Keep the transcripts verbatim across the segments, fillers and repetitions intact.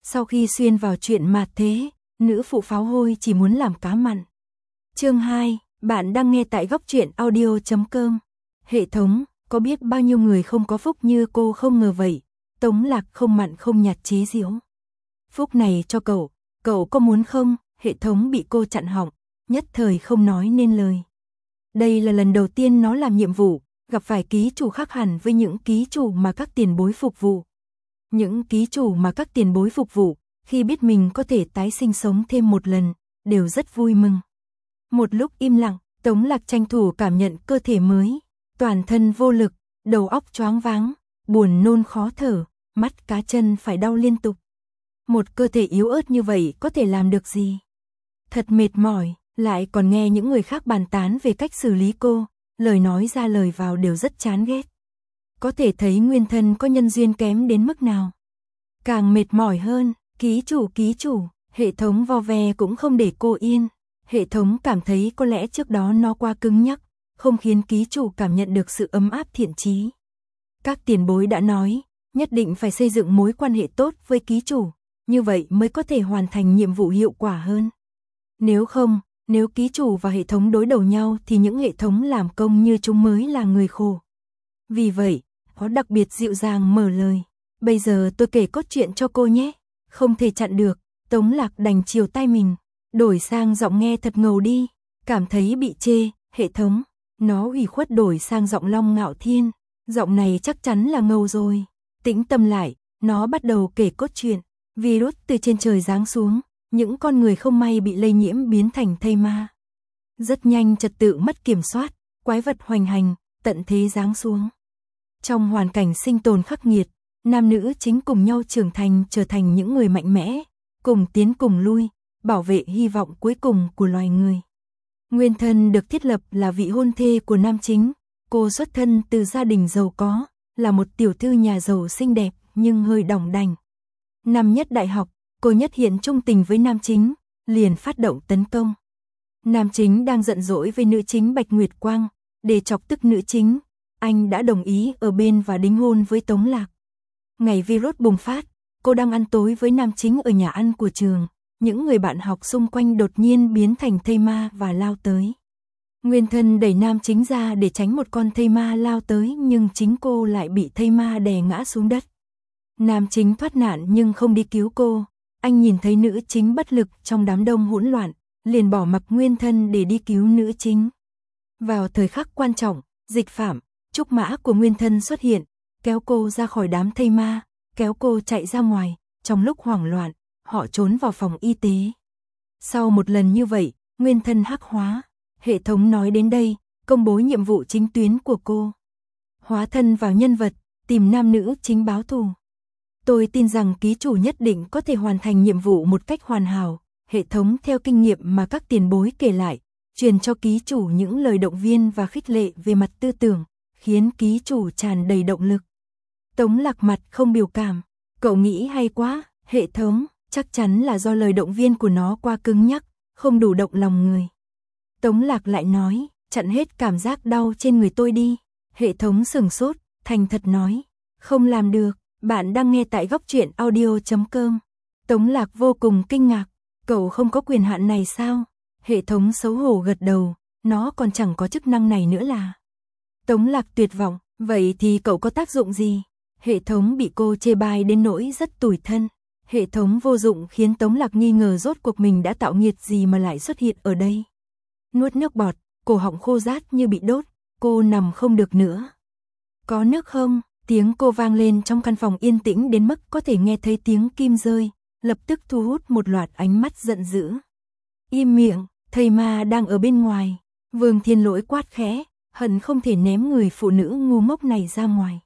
Sau khi xuyên vào chuyện mạt thế, nữ phụ pháo hôi chỉ muốn làm cá mặn. Chương hai, bạn đang nghe tại góc truyện audio chấm com. Hệ thống, có biết bao nhiêu người không có phúc như cô không ngờ vậy. Tống Lạc không mặn không nhạt chế giễu. Phúc này cho cậu, cậu có muốn không? Hệ thống bị cô chặn họng, nhất thời không nói nên lời. Đây là lần đầu tiên nó làm nhiệm vụ, gặp phải ký chủ khác hẳn với những ký chủ mà các tiền bối phục vụ. Những ký chủ mà các tiền bối phục vụ, khi biết mình có thể tái sinh sống thêm một lần, đều rất vui mừng. Một lúc im lặng, Tống Lạc tranh thủ cảm nhận cơ thể mới, toàn thân vô lực, đầu óc choáng váng, buồn nôn khó thở, mắt cá chân phải đau liên tục. Một cơ thể yếu ớt như vậy có thể làm được gì? Thật mệt mỏi, lại còn nghe những người khác bàn tán về cách xử lý cô, lời nói ra lời vào đều rất chán ghét. Có thể thấy nguyên thân có nhân duyên kém đến mức nào. Càng mệt mỏi hơn, ký chủ ký chủ, hệ thống vo ve cũng không để cô yên. Hệ thống cảm thấy có lẽ trước đó nó quá cứng nhắc, không khiến ký chủ cảm nhận được sự ấm áp thiện chí. Các tiền bối đã nói, nhất định phải xây dựng mối quan hệ tốt với ký chủ, như vậy mới có thể hoàn thành nhiệm vụ hiệu quả hơn. Nếu không, nếu ký chủ và hệ thống đối đầu nhau thì những hệ thống làm công như chúng mới là người khổ. Vì vậy, có đặc biệt dịu dàng mở lời. Bây giờ tôi kể cốt truyện cho cô nhé. Không thể chặn được, Tống Lạc đành chiều tai mình, đổi sang giọng nghe thật ngầu đi. Cảm thấy bị chê, hệ thống, nó ủy khuất đổi sang giọng Long Ngạo Thiên. Giọng này chắc chắn là ngầu rồi. Tĩnh tâm lại, nó bắt đầu kể cốt truyện. Virus từ trên trời giáng xuống, những con người không may bị lây nhiễm biến thành thây ma. Rất nhanh trật tự mất kiểm soát, quái vật hoành hành, tận thế giáng xuống. Trong hoàn cảnh sinh tồn khắc nghiệt, nam nữ chính cùng nhau trưởng thành trở thành những người mạnh mẽ, cùng tiến cùng lui, bảo vệ hy vọng cuối cùng của loài người. Nguyên thân được thiết lập là vị hôn thê của nam chính, cô xuất thân từ gia đình giàu có, là một tiểu thư nhà giàu xinh đẹp nhưng hơi đỏng đành. Năm nhất đại học, cô nhất hiện trung tình với nam chính, liền phát động tấn công. Nam chính đang giận dỗi với nữ chính Bạch Nguyệt Quang, để chọc tức nữ chính, anh đã đồng ý ở bên và đính hôn với Tống Lạc. Ngày virus bùng phát, cô đang ăn tối với nam chính ở nhà ăn của trường, những người bạn học xung quanh đột nhiên biến thành thây ma và lao tới. Nguyên thân đẩy nam chính ra để tránh một con thây ma lao tới nhưng chính cô lại bị thây ma đè ngã xuống đất. Nam chính thoát nạn nhưng không đi cứu cô, anh nhìn thấy nữ chính bất lực trong đám đông hỗn loạn, liền bỏ mặc nguyên thân để đi cứu nữ chính. Vào thời khắc quan trọng, dịch phạm, trúc mã của nguyên thân xuất hiện, kéo cô ra khỏi đám thây ma, kéo cô chạy ra ngoài, trong lúc hoảng loạn, họ trốn vào phòng y tế. Sau một lần như vậy, nguyên thân hắc hóa, hệ thống nói đến đây, công bố nhiệm vụ chính tuyến của cô. Hóa thân vào nhân vật, tìm nam nữ chính báo thù. Tôi tin rằng ký chủ nhất định có thể hoàn thành nhiệm vụ một cách hoàn hảo, hệ thống theo kinh nghiệm mà các tiền bối kể lại, truyền cho ký chủ những lời động viên và khích lệ về mặt tư tưởng, khiến ký chủ tràn đầy động lực. Tống Lạc mặt không biểu cảm, cậu nghĩ hay quá, hệ thống, chắc chắn là do lời động viên của nó quá cứng nhắc, không đủ động lòng người. Tống Lạc lại nói, chặn hết cảm giác đau trên người tôi đi, hệ thống sửng sốt, thành thật nói, không làm được. Bạn đang nghe tại góc truyện audio chấm com. Tống Lạc vô cùng kinh ngạc, cậu không có quyền hạn này sao? Hệ thống xấu hổ gật đầu, nó còn chẳng có chức năng này nữa là. Tống Lạc tuyệt vọng, vậy thì cậu có tác dụng gì? Hệ thống bị cô chê bai đến nỗi rất tủi thân. Hệ thống vô dụng khiến Tống Lạc nghi ngờ rốt cuộc mình đã tạo nghiệt gì mà lại xuất hiện ở đây. Nuốt nước bọt, cổ họng khô rát như bị đốt, cô nằm không được nữa. Có nước không? Tiếng cô vang lên trong căn phòng yên tĩnh đến mức có thể nghe thấy tiếng kim rơi, lập tức thu hút một loạt ánh mắt giận dữ. Im miệng, thầy ma đang ở bên ngoài. Vương Thiên Lỗi quát khẽ, hận không thể ném người phụ nữ ngu ngốc này ra ngoài.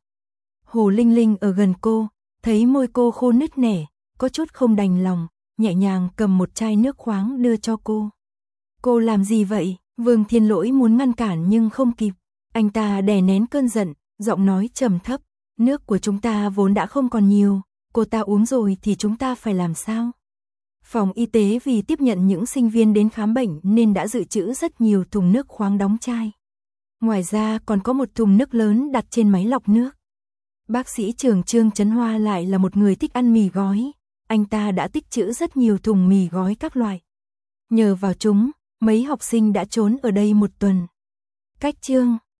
Hồ Linh Linh ở gần cô, thấy môi cô khô nứt nẻ, có chút không đành lòng, nhẹ nhàng cầm một chai nước khoáng đưa cho cô. Cô làm gì vậy? Vương Thiên Lỗi muốn ngăn cản nhưng không kịp. Anh ta đè nén cơn giận, giọng nói trầm thấp. Nước của chúng ta vốn đã không còn nhiều, cô ta uống rồi thì chúng ta phải làm sao? Phòng y tế vì tiếp nhận những sinh viên đến khám bệnh nên đã dự trữ rất nhiều thùng nước khoáng đóng chai. Ngoài ra còn có một thùng nước lớn đặt trên máy lọc nước. Bác sĩ trưởng Trương Chấn Hoa lại là một người thích ăn mì gói. anh ta đã tích trữ rất nhiều thùng mì gói các loại. Nhờ vào chúng, mấy học sinh đã trốn ở đây một tuần. Cách chương